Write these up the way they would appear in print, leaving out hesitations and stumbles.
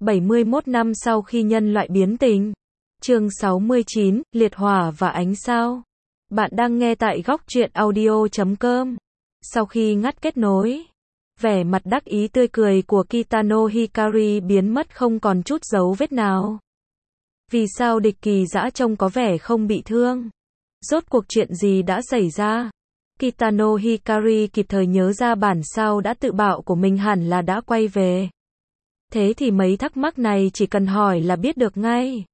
71 năm sau khi nhân loại biến tình. Chương 69, liệt hỏa và ánh sao. Bạn đang nghe tại góc truyện audio.com. Sau khi ngắt kết nối, vẻ mặt đắc ý tươi cười của Kitano Hikari biến mất không còn chút dấu vết nào. Vì sao địch kỳ dã trông có vẻ không bị thương? Rốt cuộc chuyện gì đã xảy ra? Kitano Hikari kịp thời nhớ ra bản sao đã tự bạo của mình hẳn là đã quay về. Thế thì mấy thắc mắc này chỉ cần hỏi là biết được ngay.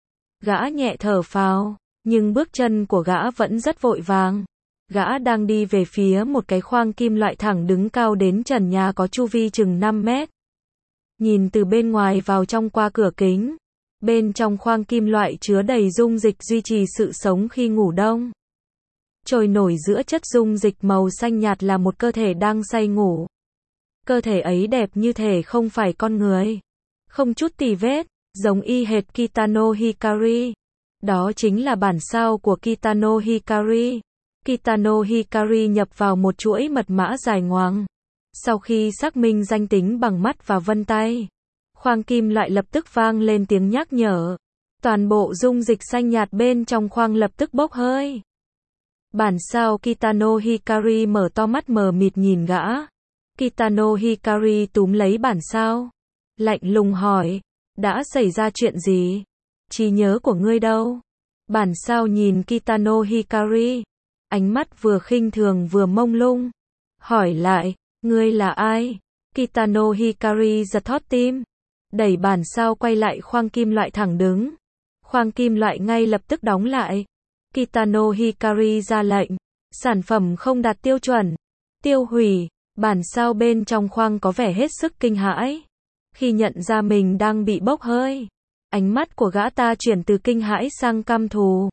Gã nhẹ thở phào, nhưng bước chân của gã vẫn rất vội vàng. Gã đang đi về phía một cái khoang kim loại thẳng đứng cao đến trần nhà có chu vi chừng 5 mét. Nhìn từ bên ngoài vào trong qua cửa kính, bên trong khoang kim loại chứa đầy dung dịch duy trì sự sống khi ngủ đông. Trôi nổi giữa chất dung dịch màu xanh nhạt là một cơ thể đang say ngủ. Cơ thể ấy đẹp như thể không phải con người. Không chút tì vết, giống y hệt Kitano Hikari. Đó chính là bản sao của Kitano Hikari. Kitano Hikari nhập vào một chuỗi mật mã dài ngoằng. Sau khi xác minh danh tính bằng mắt và vân tay, khoang kim loại lập tức vang lên tiếng nhắc nhở. Toàn bộ dung dịch xanh nhạt bên trong khoang lập tức bốc hơi. Bản sao Kitano Hikari mở to mắt mờ mịt nhìn gã. Kitano Hikari túm lấy bản sao, lạnh lùng hỏi, đã xảy ra chuyện gì? Trí nhớ của ngươi đâu? Bản sao nhìn Kitano Hikari, ánh mắt vừa khinh thường vừa mông lung, hỏi lại, ngươi là ai? Kitano Hikari giật thót tim, đẩy bản sao quay lại khoang kim loại thẳng đứng. Khoang kim loại ngay lập tức đóng lại. Kitano Hikari ra lệnh, sản phẩm không đạt tiêu chuẩn, tiêu hủy. Bản sao bên trong khoang có vẻ hết sức kinh hãi. Khi nhận ra mình đang bị bốc hơi, ánh mắt của gã ta chuyển từ kinh hãi sang căm thù.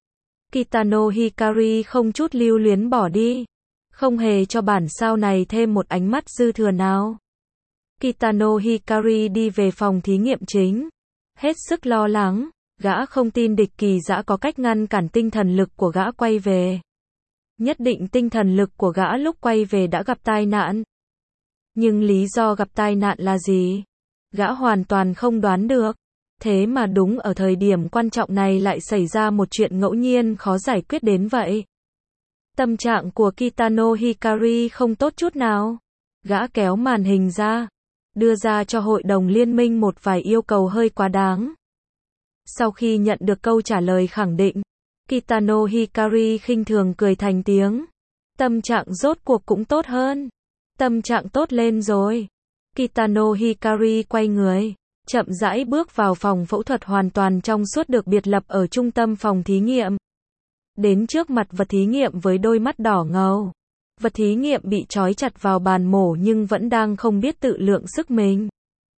Kitano Hikari không chút lưu luyến bỏ đi, không hề cho bản sao này thêm một ánh mắt dư thừa nào. Kitano Hikari đi về phòng thí nghiệm chính, hết sức lo lắng, gã không tin địch kỳ dã có cách ngăn cản tinh thần lực của gã quay về. Nhất định tinh thần lực của gã lúc quay về đã gặp tai nạn. Nhưng lý do gặp tai nạn là gì? Gã hoàn toàn không đoán được. Thế mà đúng ở thời điểm quan trọng này lại xảy ra một chuyện ngẫu nhiên khó giải quyết đến vậy. Tâm trạng của Kitano Hikari không tốt chút nào. Gã kéo màn hình ra, đưa ra cho hội đồng liên minh một vài yêu cầu hơi quá đáng. Sau khi nhận được câu trả lời khẳng định, Kitano Hikari khinh thường cười thành tiếng. Tâm trạng rốt cuộc cũng tốt hơn. Tâm trạng tốt lên rồi. Kitano Hikari quay người, chậm rãi bước vào phòng phẫu thuật hoàn toàn trong suốt được biệt lập ở trung tâm phòng thí nghiệm. Đến trước mặt vật thí nghiệm với đôi mắt đỏ ngầu. Vật thí nghiệm bị trói chặt vào bàn mổ nhưng vẫn đang không biết tự lượng sức mình.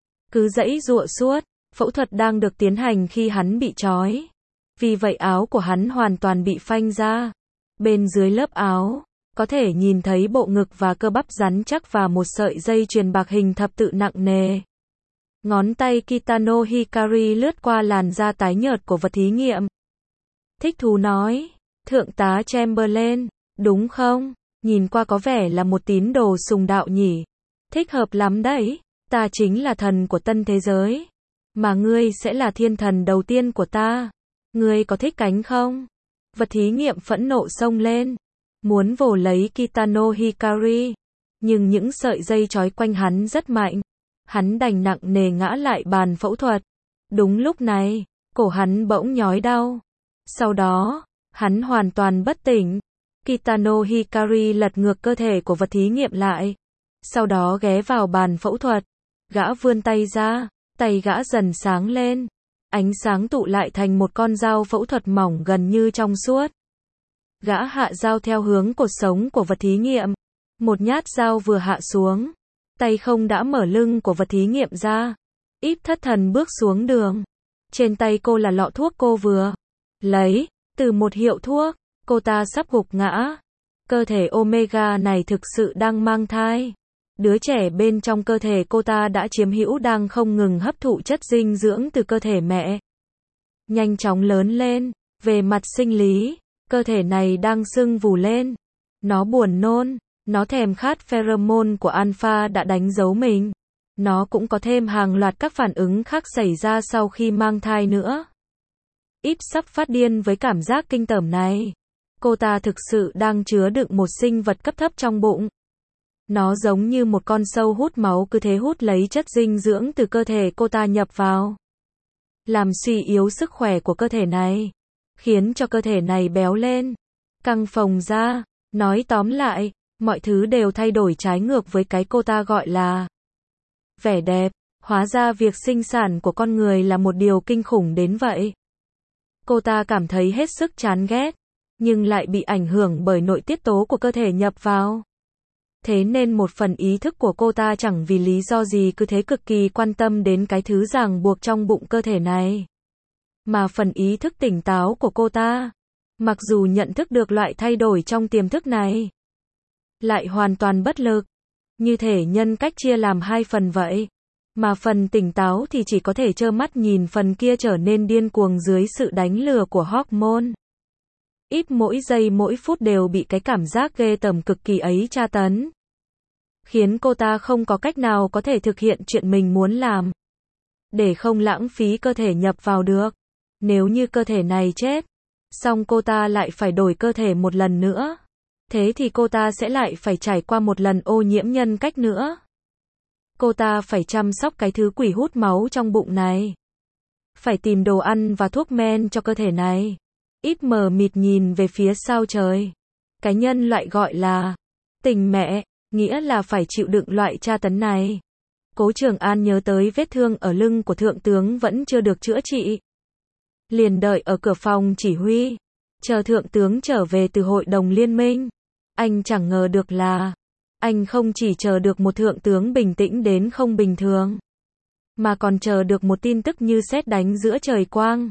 Cứ giãy giụa suốt, phẫu thuật đang được tiến hành khi hắn bị trói. Vì vậy áo của hắn hoàn toàn bị phanh ra. Bên dưới lớp áo, có thể nhìn thấy bộ ngực và cơ bắp rắn chắc và một sợi dây chuyền bạc hình thập tự nặng nề. Ngón tay Kitano Hikari lướt qua làn da tái nhợt của vật thí nghiệm. Thích thú nói, Thượng tá Chamberlain, đúng không? Nhìn qua có vẻ là một tín đồ sùng đạo nhỉ. Thích hợp lắm đấy, ta chính là thần của tân thế giới. Mà ngươi sẽ là thiên thần đầu tiên của ta. Ngươi có thích cánh không? Vật thí nghiệm phẫn nộ xông lên, muốn vồ lấy Kitano Hikari. Nhưng những sợi dây trói quanh hắn rất mạnh. Hắn đành nặng nề ngã lại bàn phẫu thuật. Đúng lúc này, cổ hắn bỗng nhói đau. Sau đó, hắn hoàn toàn bất tỉnh. Kitano Hikari lật ngược cơ thể của vật thí nghiệm lại. Sau đó ghé vào bàn phẫu thuật. Gã vươn tay ra, tay gã dần sáng lên. Ánh sáng tụ lại thành một con dao phẫu thuật mỏng gần như trong suốt. Gã hạ dao theo hướng cột sống của vật thí nghiệm. Một nhát dao vừa hạ xuống, tay không đã mở lưng của vật thí nghiệm ra. Íp thất thần bước xuống đường. Trên tay cô là lọ thuốc cô vừa lấy từ một hiệu thuốc. Cô ta sắp gục ngã. Cơ thể Omega này thực sự đang mang thai. Đứa trẻ bên trong cơ thể cô ta đã chiếm hữu đang không ngừng hấp thụ chất dinh dưỡng từ cơ thể mẹ. Nhanh chóng lớn lên. Về mặt sinh lý, cơ thể này đang sưng vù lên. Nó buồn nôn. Nó thèm khát pheromone của alpha đã đánh dấu mình. Nó cũng có thêm hàng loạt các phản ứng khác xảy ra sau khi mang thai nữa. Ít sắp phát điên với cảm giác kinh tởm này. Cô ta thực sự đang chứa đựng một sinh vật cấp thấp trong bụng. Nó giống như một con sâu hút máu cứ thế hút lấy chất dinh dưỡng từ cơ thể cô ta nhập vào. Làm suy yếu sức khỏe của cơ thể này. Khiến cho cơ thể này béo lên. Căng phồng ra. Nói tóm lại, mọi thứ đều thay đổi trái ngược với cái cô ta gọi là vẻ đẹp. Hóa ra việc sinh sản của con người là một điều kinh khủng đến vậy. Cô ta cảm thấy hết sức chán ghét, nhưng lại bị ảnh hưởng bởi nội tiết tố của cơ thể nhập vào. Thế nên một phần ý thức của cô ta chẳng vì lý do gì cứ thế cực kỳ quan tâm đến cái thứ ràng buộc trong bụng cơ thể này. Mà phần ý thức tỉnh táo của cô ta, mặc dù nhận thức được loại thay đổi trong tiềm thức này, lại hoàn toàn bất lực. Như thể nhân cách chia làm hai phần vậy. Mà phần tỉnh táo thì chỉ có thể trơ mắt nhìn phần kia trở nên điên cuồng dưới sự đánh lừa của hormone. Ít mỗi giây mỗi phút đều bị cái cảm giác ghê tởm cực kỳ ấy tra tấn. Khiến cô ta không có cách nào có thể thực hiện chuyện mình muốn làm. Để không lãng phí cơ thể nhập vào được. Nếu như cơ thể này chết, xong cô ta lại phải đổi cơ thể một lần nữa. Thế thì cô ta sẽ lại phải trải qua một lần ô nhiễm nhân cách nữa. Cô ta phải chăm sóc cái thứ quỷ hút máu trong bụng này. Phải tìm đồ ăn và thuốc men cho cơ thể này. Ít mờ mịt nhìn về phía sao trời. Cái nhân loại gọi là tình mẹ, nghĩa là phải chịu đựng loại tra tấn này. Cố Trường An nhớ tới vết thương ở lưng của thượng tướng vẫn chưa được chữa trị. Liền đợi ở cửa phòng chỉ huy, chờ thượng tướng trở về từ hội đồng liên minh. Anh chẳng ngờ được là, anh không chỉ chờ được một thượng tướng bình tĩnh đến không bình thường, mà còn chờ được một tin tức như sét đánh giữa trời quang.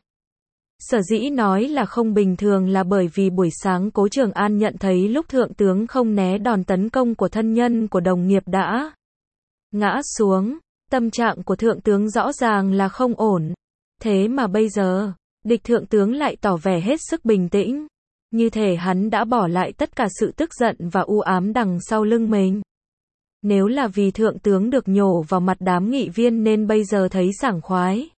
Sở dĩ nói là không bình thường là bởi vì buổi sáng Cố Trường An nhận thấy lúc thượng tướng không né đòn tấn công của thân nhân của đồng nghiệp đã ngã xuống, tâm trạng của thượng tướng rõ ràng là không ổn. Thế mà bây giờ, địch thượng tướng lại tỏ vẻ hết sức bình tĩnh. Như thể hắn đã bỏ lại tất cả sự tức giận và u ám đằng sau lưng mình. Nếu là vì thượng tướng được nhổ vào mặt đám nghị viên nên bây giờ thấy sảng khoái.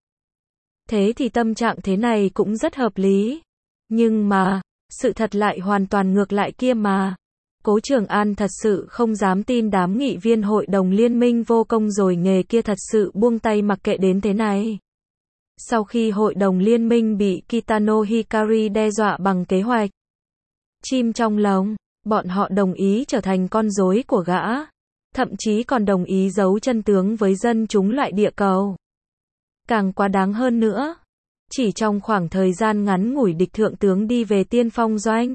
Thế thì tâm trạng thế này cũng rất hợp lý. Nhưng mà, sự thật lại hoàn toàn ngược lại kia mà. Cố Trường An thật sự không dám tin đám nghị viên hội đồng liên minh vô công rồi nghề kia thật sự buông tay mặc kệ đến thế này. Sau khi hội đồng liên minh bị Kitano Hikari đe dọa bằng kế hoạch chim trong lồng, bọn họ đồng ý trở thành con rối của gã. Thậm chí còn đồng ý giấu chân tướng với dân chúng loại địa cầu. Càng quá đáng hơn nữa, chỉ trong khoảng thời gian ngắn ngủi địch thượng tướng đi về tiên phong doanh.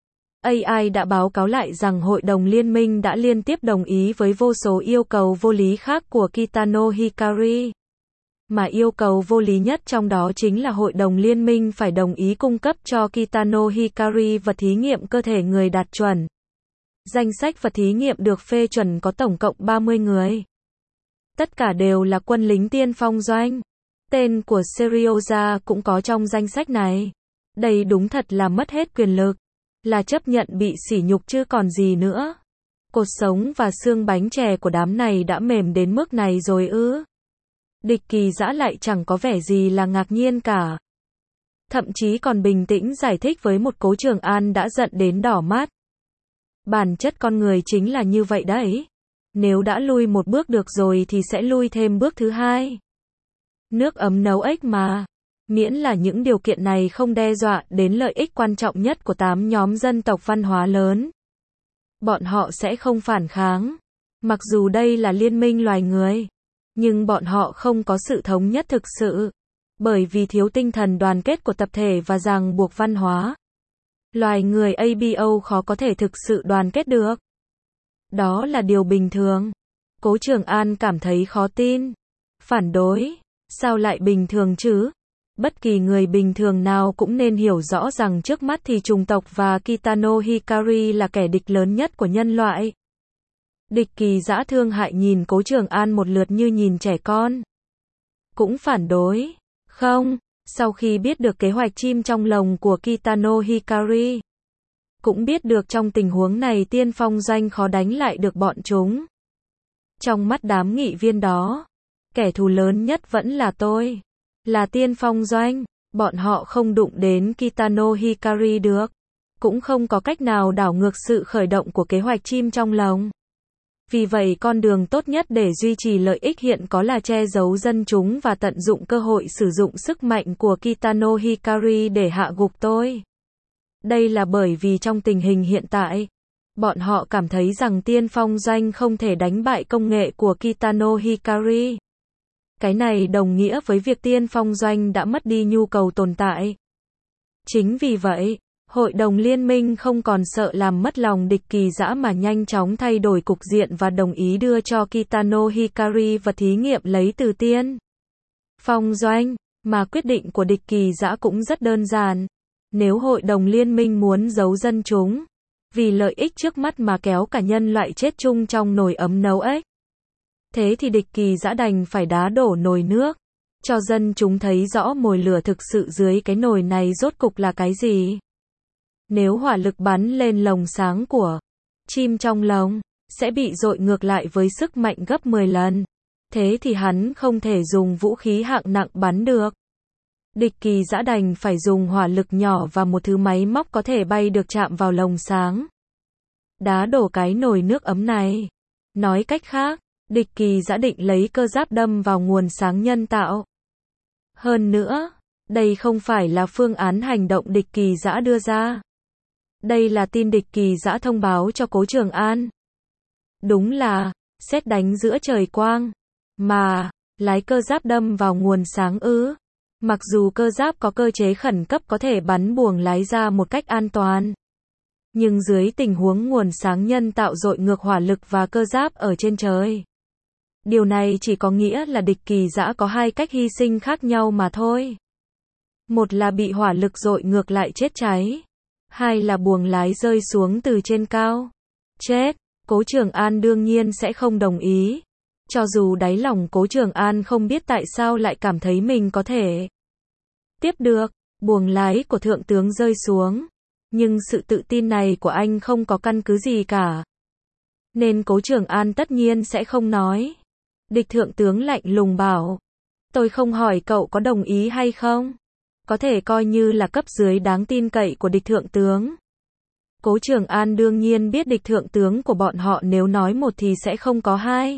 AI đã báo cáo lại rằng hội đồng liên minh đã liên tiếp đồng ý với vô số yêu cầu vô lý khác của Kitano Hikari. Mà yêu cầu vô lý nhất trong đó chính là hội đồng liên minh phải đồng ý cung cấp cho Kitano Hikari vật thí nghiệm cơ thể người đạt chuẩn. Danh sách vật thí nghiệm được phê chuẩn có tổng cộng 30 người. Tất cả đều là quân lính tiên phong doanh. Tên của Serioza cũng có trong danh sách này. Đây đúng thật là mất hết quyền lực. Là chấp nhận bị sỉ nhục chứ còn gì nữa. Cột sống và xương bánh chè của đám này đã mềm đến mức này rồi ư? Địch Kỳ Dã lại chẳng có vẻ gì là ngạc nhiên cả. Thậm chí còn bình tĩnh giải thích với một Cố Trường An đã giận đến đỏ mắt. Bản chất con người chính là như vậy đấy. Nếu đã lui một bước được rồi thì sẽ lui thêm bước thứ hai. Nước ấm nấu ếch mà. Miễn là những điều kiện này không đe dọa đến lợi ích quan trọng nhất của 8 nhóm dân tộc văn hóa lớn. Bọn họ sẽ không phản kháng. Mặc dù đây là liên minh loài người. Nhưng bọn họ không có sự thống nhất thực sự. Bởi vì thiếu tinh thần đoàn kết của tập thể và ràng buộc văn hóa. Loài người ABO khó có thể thực sự đoàn kết được. Đó là điều bình thường. Cố Trường An cảm thấy khó tin. Phản đối. Sao lại bình thường chứ? Bất kỳ người bình thường nào cũng nên hiểu rõ rằng trước mắt thì chủng tộc và Kitano Hikari là kẻ địch lớn nhất của nhân loại. Địch Kỳ Dã thương hại nhìn Cố Trường An một lượt như nhìn trẻ con. Cũng phản đối. Không, sau khi biết được kế hoạch chim trong lồng của Kitano Hikari. Cũng biết được trong tình huống này tiên phong doanh khó đánh lại được bọn chúng. Trong mắt đám nghị viên đó, kẻ thù lớn nhất vẫn là tôi. Là Tiên Phong Doanh. Bọn họ không đụng đến Kitano Hikari được. Cũng không có cách nào đảo ngược sự khởi động của kế hoạch chim trong lồng. Vì vậy con đường tốt nhất để duy trì lợi ích hiện có là che giấu dân chúng và tận dụng cơ hội sử dụng sức mạnh của Kitano Hikari để hạ gục tôi. Đây là bởi vì trong tình hình hiện tại, bọn họ cảm thấy rằng Tiên Phong Doanh không thể đánh bại công nghệ của Kitano Hikari. Cái này đồng nghĩa với việc Tiên Phong Doanh đã mất đi nhu cầu tồn tại. Chính vì vậy, Hội đồng Liên minh không còn sợ làm mất lòng địch Kỳ Dã mà nhanh chóng thay đổi cục diện và đồng ý đưa cho Kitano Hikari vật thí nghiệm lấy từ Tiên Phong Doanh. Mà quyết định của địch Kỳ Dã cũng rất đơn giản. Nếu Hội đồng Liên minh muốn giấu dân chúng, vì lợi ích trước mắt mà kéo cả nhân loại chết chung trong nồi ấm nấu ếch, thế thì địch Kỳ Dã đành phải đá đổ nồi nước, cho dân chúng thấy rõ mồi lửa thực sự dưới cái nồi này rốt cục là cái gì. Nếu hỏa lực bắn lên lồng sáng của chim trong lồng, sẽ bị dội ngược lại với sức mạnh gấp 10 lần. Thế thì hắn không thể dùng vũ khí hạng nặng bắn được. Địch Kỳ Dã đành phải dùng hỏa lực nhỏ và một thứ máy móc có thể bay được chạm vào lồng sáng. Đá đổ cái nồi nước ấm này. Nói cách khác, địch Kỳ Dã định lấy cơ giáp đâm vào nguồn sáng nhân tạo. Hơn nữa, đây không phải là phương án hành động địch Kỳ Dã đưa ra. Đây là tin địch Kỳ Dã thông báo cho Cố Trường An. Đúng là, sét đánh giữa trời quang. Mà, lái cơ giáp đâm vào nguồn sáng ư. Mặc dù cơ giáp có cơ chế khẩn cấp có thể bắn buồng lái ra một cách an toàn. Nhưng dưới tình huống nguồn sáng nhân tạo dội ngược hỏa lực và cơ giáp ở trên trời. Điều này chỉ có nghĩa là địch Kỳ Dã có hai cách hy sinh khác nhau mà thôi. Một là bị hỏa lực dội ngược lại chết cháy. Hai là buồng lái rơi xuống từ trên cao. Chết. Cố Trường An đương nhiên sẽ không đồng ý. Cho dù đáy lòng Cố Trường An không biết tại sao lại cảm thấy mình có thể tiếp được buồng lái của thượng tướng rơi xuống. Nhưng sự tự tin này của anh không có căn cứ gì cả. Nên Cố Trường An tất nhiên sẽ không nói. Địch thượng tướng lạnh lùng bảo. Tôi không hỏi cậu có đồng ý hay không. Có thể coi như là cấp dưới đáng tin cậy của địch thượng tướng. Cố Trường An đương nhiên biết địch thượng tướng của bọn họ nếu nói một thì sẽ không có hai.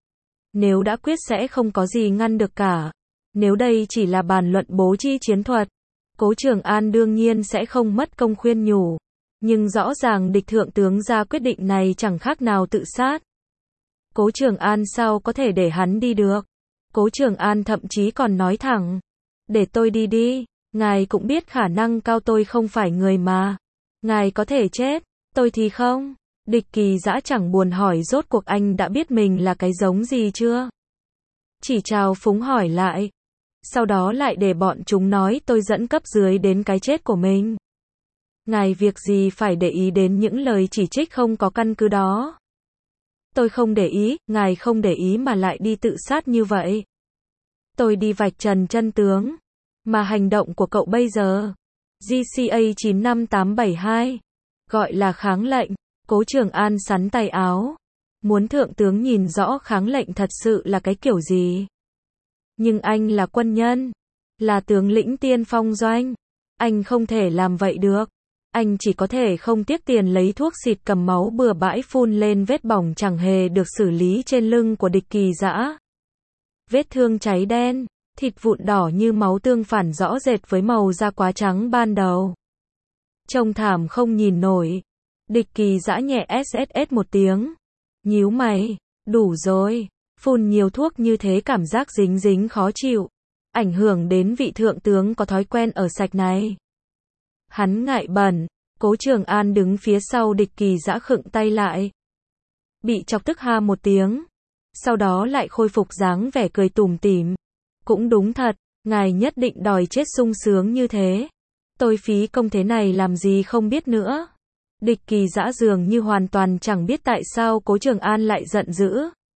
Nếu đã quyết sẽ không có gì ngăn được cả. Nếu đây chỉ là bàn luận bố trí chiến thuật, Cố Trường An đương nhiên sẽ không mất công khuyên nhủ. Nhưng rõ ràng địch thượng tướng ra quyết định này chẳng khác nào tự sát. Cố Trường An sao có thể để hắn đi được. Cố Trường An thậm chí còn nói thẳng. Để tôi đi đi. Ngài cũng biết khả năng cao tôi không phải người mà. Ngài có thể chết. Tôi thì không. Địch Kỳ Dã chẳng buồn hỏi rốt cuộc anh đã biết mình là cái giống gì chưa. Chỉ chào phúng hỏi lại. Sau đó lại để bọn chúng nói tôi dẫn cấp dưới đến cái chết của mình. Ngài việc gì phải để ý đến những lời chỉ trích không có căn cứ đó. Tôi không để ý, ngài không để ý mà lại đi tự sát như vậy. Tôi đi vạch trần chân tướng. Mà hành động của cậu bây giờ, GCA 95872, gọi là kháng lệnh. Cố Trường An sắn tay áo. Muốn thượng tướng nhìn rõ kháng lệnh thật sự là cái kiểu gì. Nhưng anh là quân nhân, là tướng lĩnh Tiên Phong Doanh. Anh không thể làm vậy được. Anh chỉ có thể không tiếc tiền lấy thuốc xịt cầm máu bừa bãi phun lên vết bỏng chẳng hề được xử lý trên lưng của địch Kỳ Dã. Vết thương cháy đen, thịt vụn đỏ như máu tương phản rõ rệt với màu da quá trắng ban đầu. Trông thảm không nhìn nổi. Địch Kỳ Dã nhẹ sss một tiếng. Nhíu mày, đủ rồi. Phun nhiều thuốc như thế cảm giác dính dính khó chịu. Ảnh hưởng đến vị thượng tướng có thói quen ở sạch này. Hắn ngại bẩn. Cố Trường An đứng phía sau địch Kỳ Dã khựng tay lại. Bị chọc tức ha một tiếng. Sau đó lại khôi phục dáng vẻ cười tủm tỉm. Cũng đúng thật, ngài nhất định đòi chết sung sướng như thế. Tôi phí công thế này làm gì không biết nữa. Địch Kỳ Dã dường như hoàn toàn chẳng biết tại sao Cố Trường An lại giận dữ.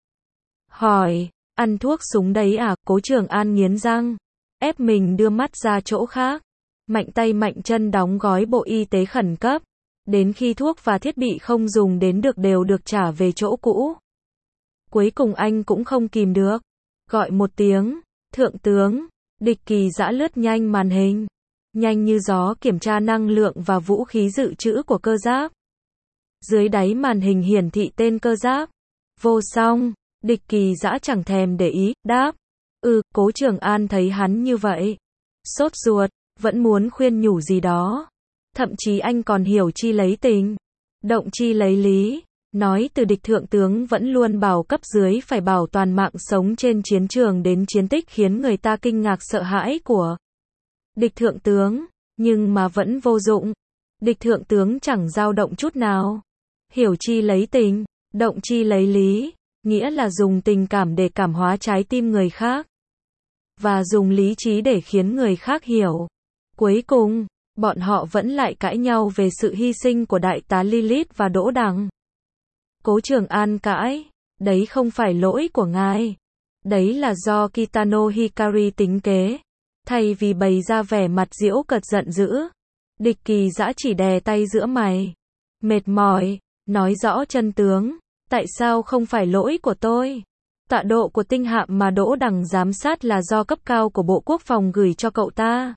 Hỏi, ăn thuốc súng đấy à? Cố Trường An nghiến răng, ép mình đưa mắt ra chỗ khác. Mạnh tay mạnh chân đóng gói bộ y tế khẩn cấp. Đến khi thuốc và thiết bị không dùng đến được đều được trả về chỗ cũ. Cuối cùng anh cũng không kìm được. Gọi một tiếng, thượng tướng, Địch Kỳ Dã lướt nhanh màn hình. Nhanh như gió kiểm tra năng lượng và vũ khí dự trữ của cơ giáp. Dưới đáy màn hình hiển thị tên cơ giáp. Vô Song, Địch Kỳ Dã chẳng thèm để ý, đáp. Cố Trường An thấy hắn như vậy. Sốt ruột, vẫn muốn khuyên nhủ gì đó. Thậm chí anh còn hiểu chi lấy tình, động chi lấy lý. Nói từ Địch thượng tướng vẫn luôn bảo cấp dưới phải bảo toàn mạng sống trên chiến trường đến chiến tích khiến người ta kinh ngạc sợ hãi của Địch thượng tướng, nhưng mà vẫn vô dụng. Địch thượng tướng chẳng dao động chút nào. Hiểu chi lấy tình, động chi lấy lý, nghĩa là dùng tình cảm để cảm hóa trái tim người khác, và dùng lý trí để khiến người khác hiểu. Cuối cùng, bọn họ vẫn lại cãi nhau về sự hy sinh của đại tá Lilith và Đỗ Đằng. Cố Trường An cãi, đấy không phải lỗi của ngài. Đấy là do Kitano Hikari tính kế. Thay vì bày ra vẻ mặt giễu cợt giận dữ, Địch Kỳ Dã chỉ đè tay giữa mày. Mệt mỏi, nói rõ chân tướng. Tại sao không phải lỗi của tôi? Tọa độ của tinh hạm mà Đỗ Đằng giám sát là do cấp cao của Bộ Quốc phòng gửi cho cậu ta.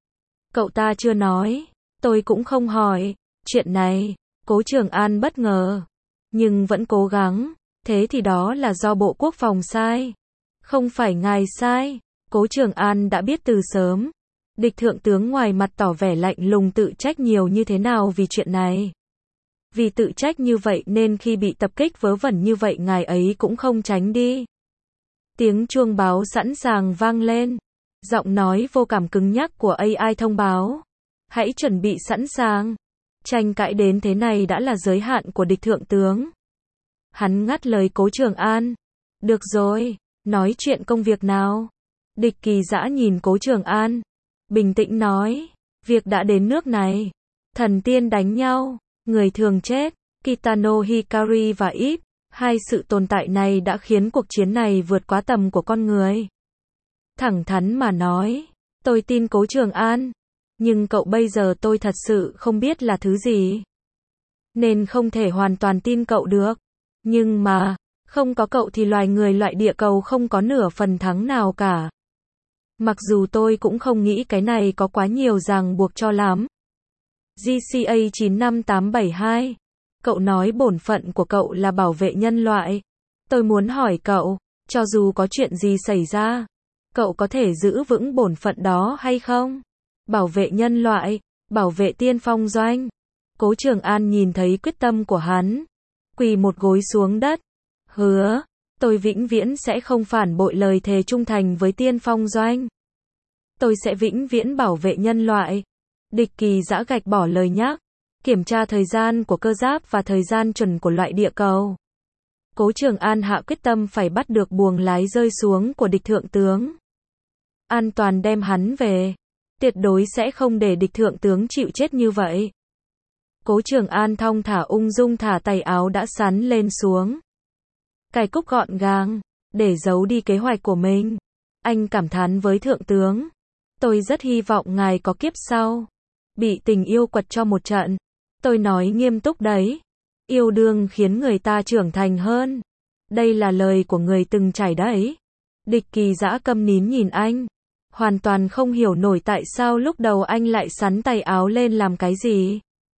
Cậu ta chưa nói, tôi cũng không hỏi. Chuyện này, Cố Trường An bất ngờ, nhưng vẫn cố gắng. Thế thì đó là do Bộ Quốc phòng sai. Không phải ngài sai. Cố Trường An đã biết từ sớm. Địch thượng tướng ngoài mặt tỏ vẻ lạnh lùng tự trách nhiều như thế nào vì chuyện này. Vì tự trách như vậy nên khi bị tập kích vớ vẩn như vậy ngài ấy cũng không tránh đi. Tiếng chuông báo sẵn sàng vang lên. Giọng nói vô cảm cứng nhắc của AI thông báo. Hãy chuẩn bị sẵn sàng. Tranh cãi đến thế này đã là giới hạn của Địch thượng tướng. Hắn ngắt lời Cố Trường An. Được rồi, nói chuyện công việc nào. Địch Kỳ Dã nhìn Cố Trường An, bình tĩnh nói. Việc đã đến nước này. Thần tiên đánh nhau, người thường chết. Kitano Hikari và Ip, hai sự tồn tại này đã khiến cuộc chiến này vượt quá tầm của con người. Thẳng thắn mà nói, tôi tin Cố Trường An. Nhưng cậu bây giờ tôi thật sự không biết là thứ gì. Nên không thể hoàn toàn tin cậu được. Nhưng mà, không có cậu thì loài người loại địa cầu không có nửa phần thắng nào cả. Mặc dù tôi cũng không nghĩ cái này có quá nhiều ràng buộc cho lắm. GCA 95872. Cậu nói bổn phận của cậu là bảo vệ nhân loại. Tôi muốn hỏi cậu, cho dù có chuyện gì xảy ra, cậu có thể giữ vững bổn phận đó hay không? Bảo vệ nhân loại, bảo vệ Tiên Phong Doanh. Cố Trường An nhìn thấy quyết tâm của hắn, quỳ một gối xuống đất. Hứa, tôi vĩnh viễn sẽ không phản bội lời thề trung thành với Tiên Phong Doanh. Tôi sẽ vĩnh viễn bảo vệ nhân loại. Địch Kỳ Dã gạch bỏ lời nhắc, kiểm tra thời gian của cơ giáp và thời gian chuẩn của loại địa cầu. Cố Trường An hạ quyết tâm phải bắt được buồng lái rơi xuống của Địch thượng tướng. An toàn đem hắn về. Tuyệt đối sẽ không để Địch thượng tướng chịu chết như vậy. Cố Trường An thong thả ung dung thả tay áo đã sắn lên xuống. Cài cúc gọn gàng, để giấu đi kế hoạch của mình. Anh cảm thán với thượng tướng. Tôi rất hy vọng ngài có kiếp sau. Bị tình yêu quật cho một trận. Tôi nói nghiêm túc đấy. Yêu đương khiến người ta trưởng thành hơn. Đây là lời của người từng trải đấy. Địch Kỳ Dã câm nín nhìn anh. Hoàn toàn không hiểu nổi tại sao lúc đầu anh lại sắn tay áo lên làm cái gì.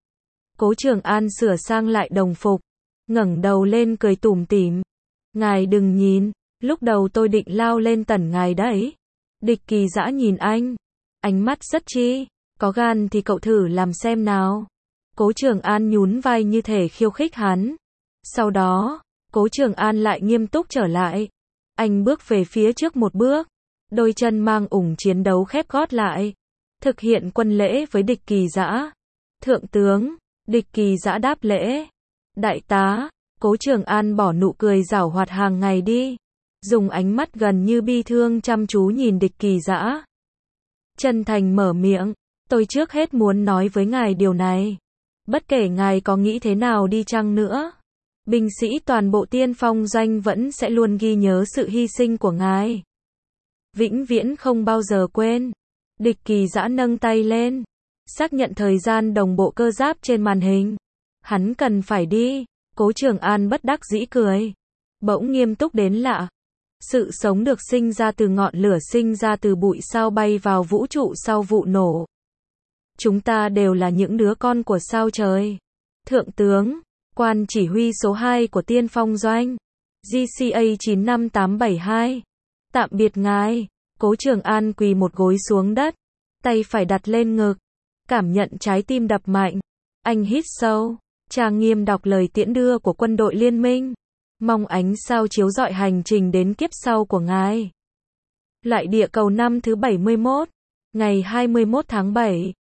Cố Trường An sửa sang lại đồng phục, ngẩng đầu lên cười tủm tỉm. Ngài đừng nhìn, lúc đầu tôi định lao lên tẩn ngài đấy. Địch Kỳ Dã nhìn anh, ánh mắt rất chi, có gan thì cậu thử làm xem nào. Cố Trường An nhún vai như thể khiêu khích hắn. Sau đó, Cố Trường An lại nghiêm túc trở lại. Anh bước về phía trước một bước, đôi chân mang ủng chiến đấu khép gót lại, thực hiện quân lễ với Địch Kỳ Dã. Thượng tướng, Địch Kỳ Dã đáp lễ. Đại tá, Cố Trường An bỏ nụ cười giảo hoạt hàng ngày đi, dùng ánh mắt gần như bi thương chăm chú nhìn Địch Kỳ Dã. Chân thành mở miệng, tôi trước hết muốn nói với ngài điều này. Bất kể ngài có nghĩ thế nào đi chăng nữa, binh sĩ toàn bộ Tiên Phong Doanh vẫn sẽ luôn ghi nhớ sự hy sinh của ngài. Vĩnh viễn không bao giờ quên. Địch Kỳ Dã nâng tay lên, xác nhận thời gian đồng bộ cơ giáp trên màn hình. Hắn cần phải đi. Cố Trường An bất đắc dĩ cười. bỗng nghiêm túc đến lạ. Sự sống được sinh ra từ ngọn lửa, sinh ra từ bụi sao bay vào vũ trụ sau vụ nổ. Chúng ta đều là những đứa con của sao trời. Thượng tướng, quan chỉ huy số 2 của Tiên Phong Doanh, GCA 95872. Tạm biệt ngài. Cố Trường An quỳ một gối xuống đất, tay phải đặt lên ngực, cảm nhận trái tim đập mạnh. Anh hít sâu, trang nghiêm đọc lời tiễn đưa của quân đội liên minh. Mong ánh sao chiếu rọi hành trình đến kiếp sau của ngài. Loại địa cầu năm thứ 71, ngày 21 tháng 7,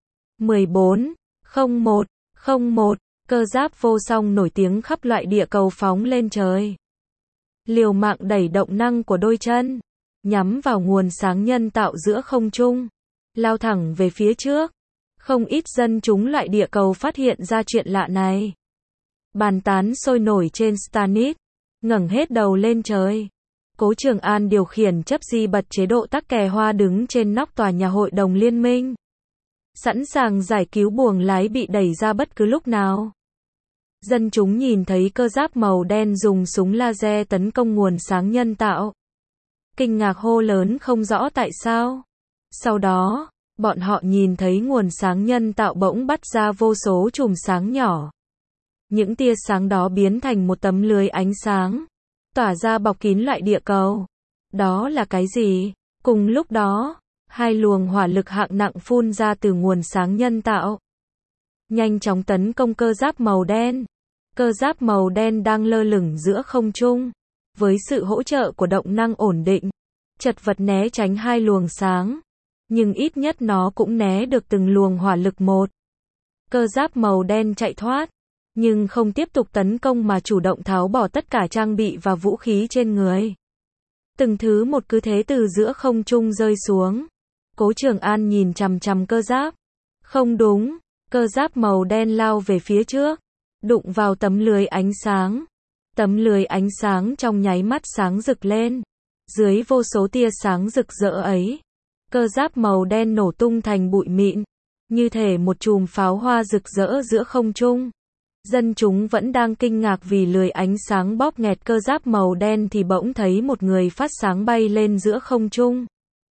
14:01:01, cơ giáp vô song nổi tiếng khắp loại địa cầu phóng lên trời. Liều mạng đẩy động năng của đôi chân, nhắm vào nguồn sáng nhân tạo giữa không trung, lao thẳng về phía trước. Không ít dân chúng loại địa cầu phát hiện ra chuyện lạ này. Bàn tán sôi nổi trên Starnet, ngẩng hết đầu lên trời. Cố Trường An điều khiển chấp di bật chế độ tắc kè hoa đứng trên nóc tòa nhà hội đồng liên minh, sẵn sàng giải cứu buồng lái bị đẩy ra bất cứ lúc nào. Dân chúng nhìn thấy cơ giáp màu đen dùng súng laser tấn công nguồn sáng nhân tạo. Kinh ngạc hô lớn không rõ tại sao. Sau đó, bọn họ nhìn thấy nguồn sáng nhân tạo bỗng bắt ra vô số chùm sáng nhỏ. Những tia sáng đó biến thành một tấm lưới ánh sáng, tỏa ra bọc kín loại địa cầu. Đó là cái gì? Cùng lúc đó, hai luồng hỏa lực hạng nặng phun ra từ nguồn sáng nhân tạo, nhanh chóng tấn công cơ giáp màu đen. Cơ giáp màu đen đang lơ lửng giữa không trung, với sự hỗ trợ của động năng ổn định, chật vật né tránh hai luồng sáng, nhưng ít nhất nó cũng né được từng luồng hỏa lực một. Cơ giáp màu đen chạy thoát, nhưng không tiếp tục tấn công mà chủ động tháo bỏ tất cả trang bị và vũ khí trên người. Từng thứ một cứ thế từ giữa không trung rơi xuống. Cố Trường An nhìn chằm chằm cơ giáp. Không đúng, cơ giáp màu đen lao về phía trước, đụng vào tấm lưới ánh sáng. Tấm lưới ánh sáng trong nháy mắt sáng rực lên. Dưới vô số tia sáng rực rỡ ấy, cơ giáp màu đen nổ tung thành bụi mịn, như thể một chùm pháo hoa rực rỡ giữa không trung. Dân chúng vẫn đang kinh ngạc vì lưới ánh sáng bóp nghẹt cơ giáp màu đen thì bỗng thấy một người phát sáng bay lên giữa không trung.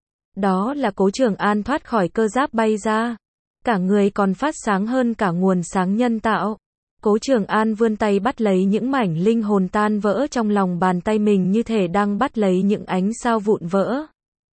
Đó là Cố Trường An thoát khỏi cơ giáp bay ra. Cả người còn phát sáng hơn cả nguồn sáng nhân tạo. Cố Trường An vươn tay bắt lấy những mảnh linh hồn tan vỡ trong lòng bàn tay mình như thể đang bắt lấy những ánh sao vụn vỡ.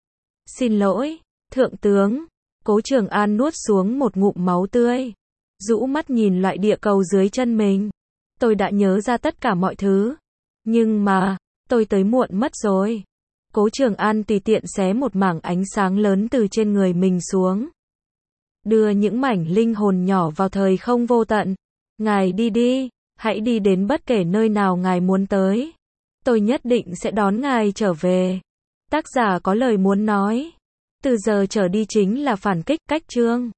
Xin lỗi, thượng tướng. Cố Trường An nuốt xuống một ngụm máu tươi, rũ mắt nhìn loại địa cầu dưới chân mình. Tôi đã nhớ ra tất cả mọi thứ. Nhưng mà, tôi tới muộn mất rồi. Cố Trường An tùy tiện xé một mảng ánh sáng lớn từ trên người mình xuống. Đưa những mảnh linh hồn nhỏ vào thời không vô tận. Ngài đi đi, hãy đi đến bất kể nơi nào ngài muốn tới. Tôi nhất định sẽ đón ngài trở về. Tác giả có lời muốn nói. Từ giờ trở đi chính là phản kích cách chương.